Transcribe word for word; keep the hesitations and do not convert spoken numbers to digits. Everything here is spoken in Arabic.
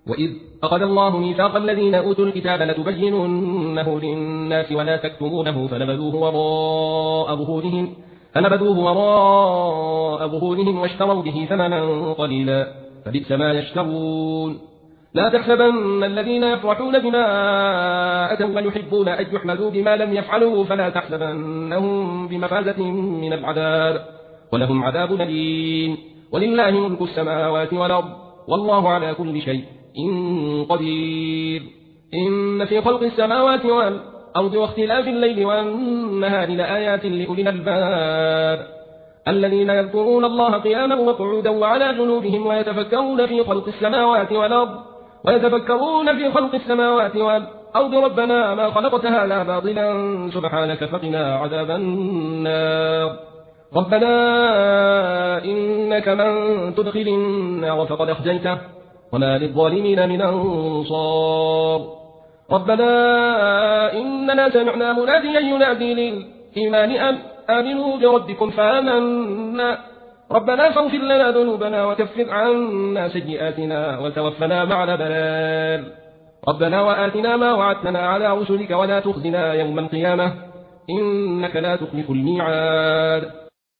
وإذ أخذ الله ميثاق الذين أوتوا الكتاب لتبيننه للناس ولا تكتمونه فنبذوه وراء ظهورهم فنبذوه وراء ظهورهم واشتروا به ثمنا قليلا فبئس ما يشترون. لا تحسبن الذين يفرحون بما أتوا ويحبون أن يحمدوا بما لم يفعلوا فلا تحسبنهم بمفازة من العذاب ولهم عذاب أليم. ولله ملك السماوات والأرض والله على كل شيء قدير. إن في خلق السماوات والأرض واختلاف الليل والنهار لآيات لأولي الألباب الذين يذكرون الله قياما وقعودا وعلى جنوبهم ويتفكرون في خلق السماوات والأرض ويتفكرون في خلق السماوات والأرض ربنا ما خلقت هذا باطلا سبحانك فقنا عذاب النار. ربنا إنك من تدخل النار فقد أخزيته وما للظالمين من أنصار. ربنا إننا سمعنا مناديا ينادي للإيمان أن آمنوا بربكم فآمنا ربنا فاغفر لنا ذنوبنا وكفر عنا سيئاتنا وتوفنا مع الأبرار. ربنا وآتنا ما وعدتنا على رسلك ولا تخزنا يوم القيامة إنك لا تخلف الميعاد.